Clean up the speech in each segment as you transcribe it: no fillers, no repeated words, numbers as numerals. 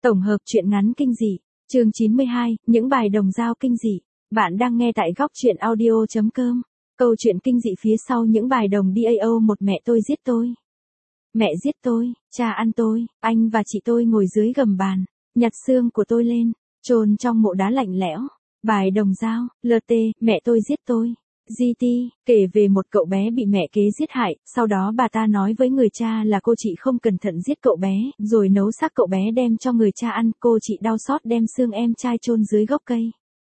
Tổng hợp truyện ngắn kinh dị, chương 92, những bài đồng dao kinh dị. Bạn đang nghe tại góc truyện audio.com. Câu chuyện kinh dị phía sau những bài đồng DAO. Một mẹ tôi giết tôi. Mẹ giết tôi, cha ăn tôi, anh và chị tôi ngồi dưới gầm bàn, nhặt xương của tôi lên, chôn trong mộ đá lạnh lẽo. Bài đồng dao, LT, mẹ tôi giết tôi. GT, kể về một cậu bé bị mẹ kế giết hại, sau đó bà ta nói với người cha là cô chị không cẩn thận giết cậu bé, rồi nấu xác cậu bé đem cho người cha ăn, cô chị đau xót đem xương em trai chôn dưới gốc cây.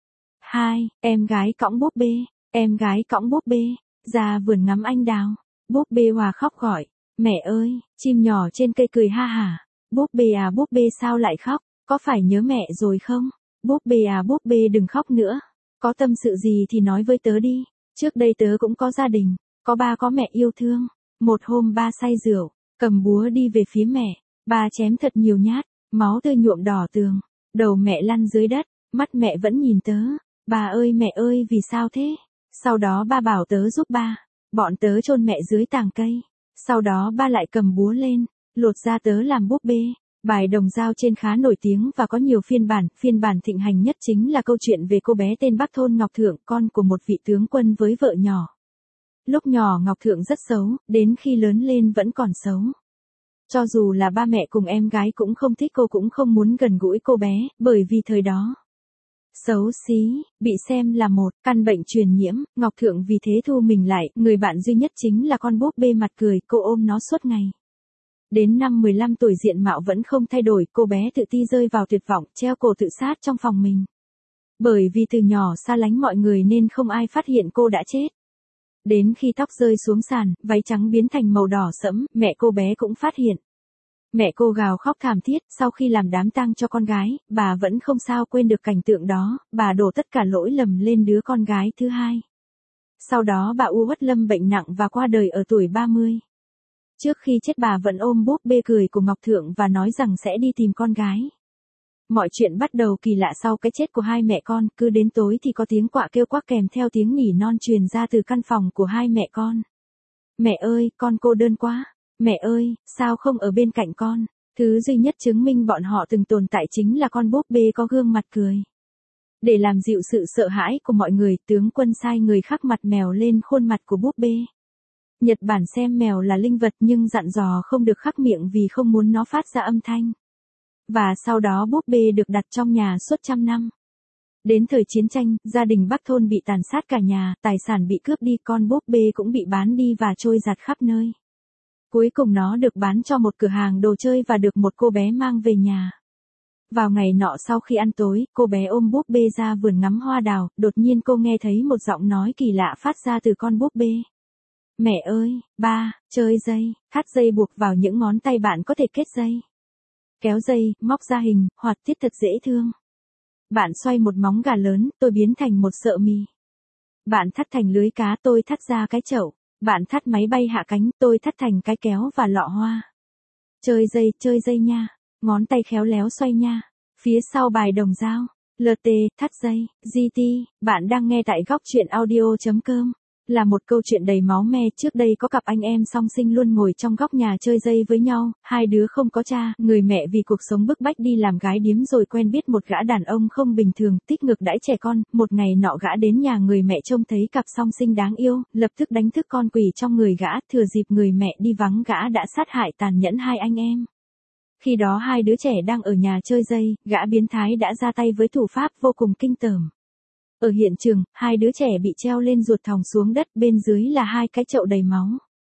2. Em gái cõng búp bê, em gái cõng búp bê, ra vườn ngắm anh đào. Búp bê hòa khóc gọi, mẹ ơi, chim nhỏ trên cây cười ha hả. Búp bê à búp bê sao lại khóc, có phải nhớ mẹ rồi không? Búp bê à búp bê đừng khóc nữa, có tâm sự gì thì nói với tớ đi. Trước đây tớ cũng có gia đình, có ba có mẹ yêu thương. Một hôm ba say rượu, cầm búa đi về phía mẹ, ba chém thật nhiều nhát, máu tươi nhuộm đỏ tường, đầu mẹ lăn dưới đất, mắt mẹ vẫn nhìn tớ. Bà ơi mẹ ơi vì sao thế? Sau đó ba bảo tớ giúp ba, bọn tớ chôn mẹ dưới tàng cây. Sau đó ba lại cầm búa lên, lột ra tớ làm búp bê. Bài đồng dao trên khá nổi tiếng và có nhiều phiên bản thịnh hành nhất chính là câu chuyện về cô bé tên Bắc Thôn Ngọc Thượng, con của một vị tướng quân với vợ nhỏ. Lúc nhỏ Ngọc Thượng rất xấu, đến khi lớn lên vẫn còn xấu. Cho dù là ba mẹ cùng em gái cũng không thích cô, cũng không muốn gần gũi cô bé, bởi vì thời đó xấu xí, bị xem là một căn bệnh truyền nhiễm. Ngọc Thượng vì thế thu mình lại, người bạn duy nhất chính là con búp bê mặt cười, cô ôm nó suốt ngày. Đến năm 15 tuổi diện mạo vẫn không thay đổi, cô bé tự ti rơi vào tuyệt vọng, treo cổ tự sát trong phòng mình. Bởi vì từ nhỏ xa lánh mọi người nên không ai phát hiện cô đã chết. Đến khi tóc rơi xuống sàn, váy trắng biến thành màu đỏ sẫm, mẹ cô bé cũng phát hiện. Mẹ cô gào khóc thảm thiết, sau khi làm đám tang cho con gái, bà vẫn không sao quên được cảnh tượng đó, bà đổ tất cả lỗi lầm lên đứa con gái thứ hai. Sau đó bà u uất lâm bệnh nặng và qua đời ở tuổi 30. Trước khi chết bà vẫn ôm búp bê cười của Ngọc Thượng và nói rằng sẽ đi tìm con gái. Mọi chuyện bắt đầu kỳ lạ sau cái chết của hai mẹ con, cứ đến tối thì có tiếng quạ kêu quắc kèm theo tiếng nỉ non truyền ra từ căn phòng của hai mẹ con. Mẹ ơi, con cô đơn quá. Mẹ ơi, sao không ở bên cạnh con? Thứ duy nhất chứng minh bọn họ từng tồn tại chính là con búp bê có gương mặt cười. Để làm dịu sự sợ hãi của mọi người, tướng quân sai người khắc mặt mèo lên khuôn mặt của búp bê. Nhật Bản xem mèo là linh vật nhưng dặn dò không được khắc miệng vì không muốn nó phát ra âm thanh. Và sau đó búp bê được đặt trong nhà suốt trăm năm. Đến thời chiến tranh, gia đình Bắc Thôn bị tàn sát cả nhà, tài sản bị cướp đi, con búp bê cũng bị bán đi và trôi giạt khắp nơi. Cuối cùng nó được bán cho một cửa hàng đồ chơi và được một cô bé mang về nhà. Vào ngày nọ sau khi ăn tối, cô bé ôm búp bê ra vườn ngắm hoa đào, đột nhiên cô nghe thấy một giọng nói kỳ lạ phát ra từ con búp bê. Mẹ ơi, ba, chơi dây, thắt dây buộc vào những ngón tay bạn có thể kết dây. Kéo dây, móc ra hình, hoạt tiết thật dễ thương. Bạn xoay một móng gà lớn, tôi biến thành một sợi mì. Bạn thắt thành lưới cá, tôi thắt ra cái chậu. Bạn thắt máy bay hạ cánh, tôi thắt thành cái kéo và lọ hoa. Chơi dây nha. Ngón tay khéo léo xoay nha. Phía sau bài đồng dao, LT, thắt dây, GT, bạn đang nghe tại góc truyện audio.com. Là một câu chuyện đầy máu me. Trước đây có cặp anh em song sinh luôn ngồi trong góc nhà chơi dây với nhau, hai đứa không có cha, người mẹ vì cuộc sống bức bách đi làm gái điếm rồi quen biết một gã đàn ông không bình thường, thích ngược đãi trẻ con. Một ngày nọ gã đến nhà người mẹ trông thấy cặp song sinh đáng yêu, lập tức đánh thức con quỷ trong người gã, thừa dịp người mẹ đi vắng gã đã sát hại tàn nhẫn hai anh em. Khi đó hai đứa trẻ đang ở nhà chơi dây, gã biến thái đã ra tay với thủ pháp vô cùng kinh tởm. Ở hiện trường, hai đứa trẻ bị treo lên ruột thòng xuống đất, bên dưới là hai cái chậu đầy máu.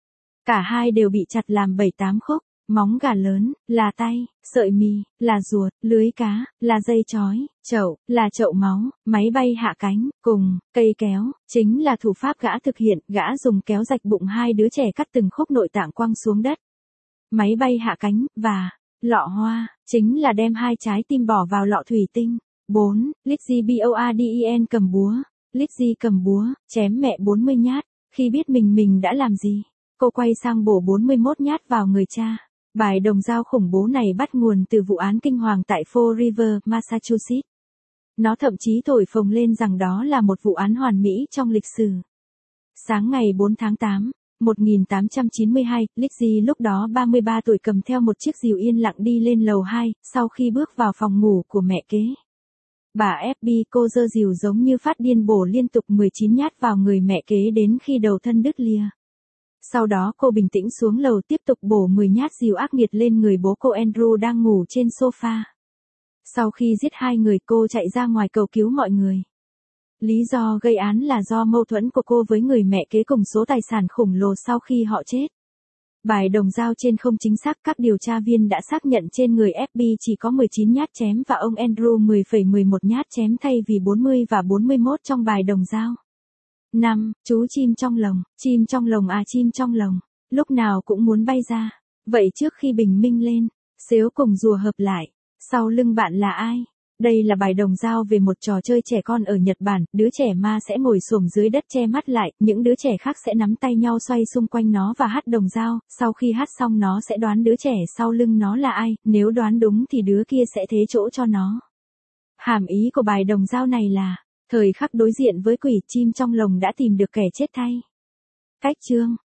Cả hai đều bị chặt làm 7-8 khúc, móng gà lớn, là tay, sợi mì, là ruột, lưới cá, là dây chói, chậu, là chậu máu, máy bay hạ cánh, cùng, cây kéo, chính là thủ pháp gã thực hiện, gã dùng kéo rạch bụng hai đứa trẻ cắt từng khúc nội tạng quăng xuống đất. Máy bay hạ cánh, và lọ hoa, chính là đem hai trái tim bỏ vào lọ thủy tinh. 4. Lizzie Borden cầm búa. Lizzie cầm búa, chém mẹ 40 nhát. Khi biết mình đã làm gì, cô quay sang bổ 41 nhát vào người cha. Bài đồng dao khủng bố này bắt nguồn từ vụ án kinh hoàng tại Fall River, Massachusetts. Nó thậm chí thổi phồng lên rằng đó là một vụ án hoàn mỹ trong lịch sử. Sáng ngày 4 tháng 8, 1892, Lizzie lúc đó 33 tuổi cầm theo một chiếc rìu yên lặng đi lên lầu 2, sau khi bước vào phòng ngủ của mẹ kế. Bà FB cô giơ rìu giống như phát điên bổ liên tục 19 nhát vào người mẹ kế đến khi đầu thân đứt lìa. Sau đó cô bình tĩnh xuống lầu tiếp tục bổ 10 nhát rìu ác nghiệt lên người bố cô Andrew đang ngủ trên sofa. Sau khi giết hai người cô chạy ra ngoài cầu cứu mọi người. Lý do gây án là do mâu thuẫn của cô với người mẹ kế cùng số tài sản khổng lồ sau khi họ chết. Bài đồng dao trên không chính xác, các điều tra viên đã xác nhận trên người FB chỉ có 19 nhát chém và ông Andrew 10,11 nhát chém thay vì 40 và 41 trong bài đồng dao. 5. Chú chim trong lồng. Chim trong lồng à, chim trong lồng, lúc nào cũng muốn bay ra. Vậy trước khi bình minh lên, xếu cùng rùa hợp lại. Sau lưng bạn là ai? Đây là bài đồng dao về một trò chơi trẻ con ở Nhật Bản, đứa trẻ ma sẽ ngồi xổm dưới đất che mắt lại, những đứa trẻ khác sẽ nắm tay nhau xoay xung quanh nó và hát đồng dao, sau khi hát xong nó sẽ đoán đứa trẻ sau lưng nó là ai, nếu đoán đúng thì đứa kia sẽ thế chỗ cho nó. Hàm ý của bài đồng dao này là, thời khắc đối diện với quỷ, chim trong lồng đã tìm được kẻ chết thay. Cách chương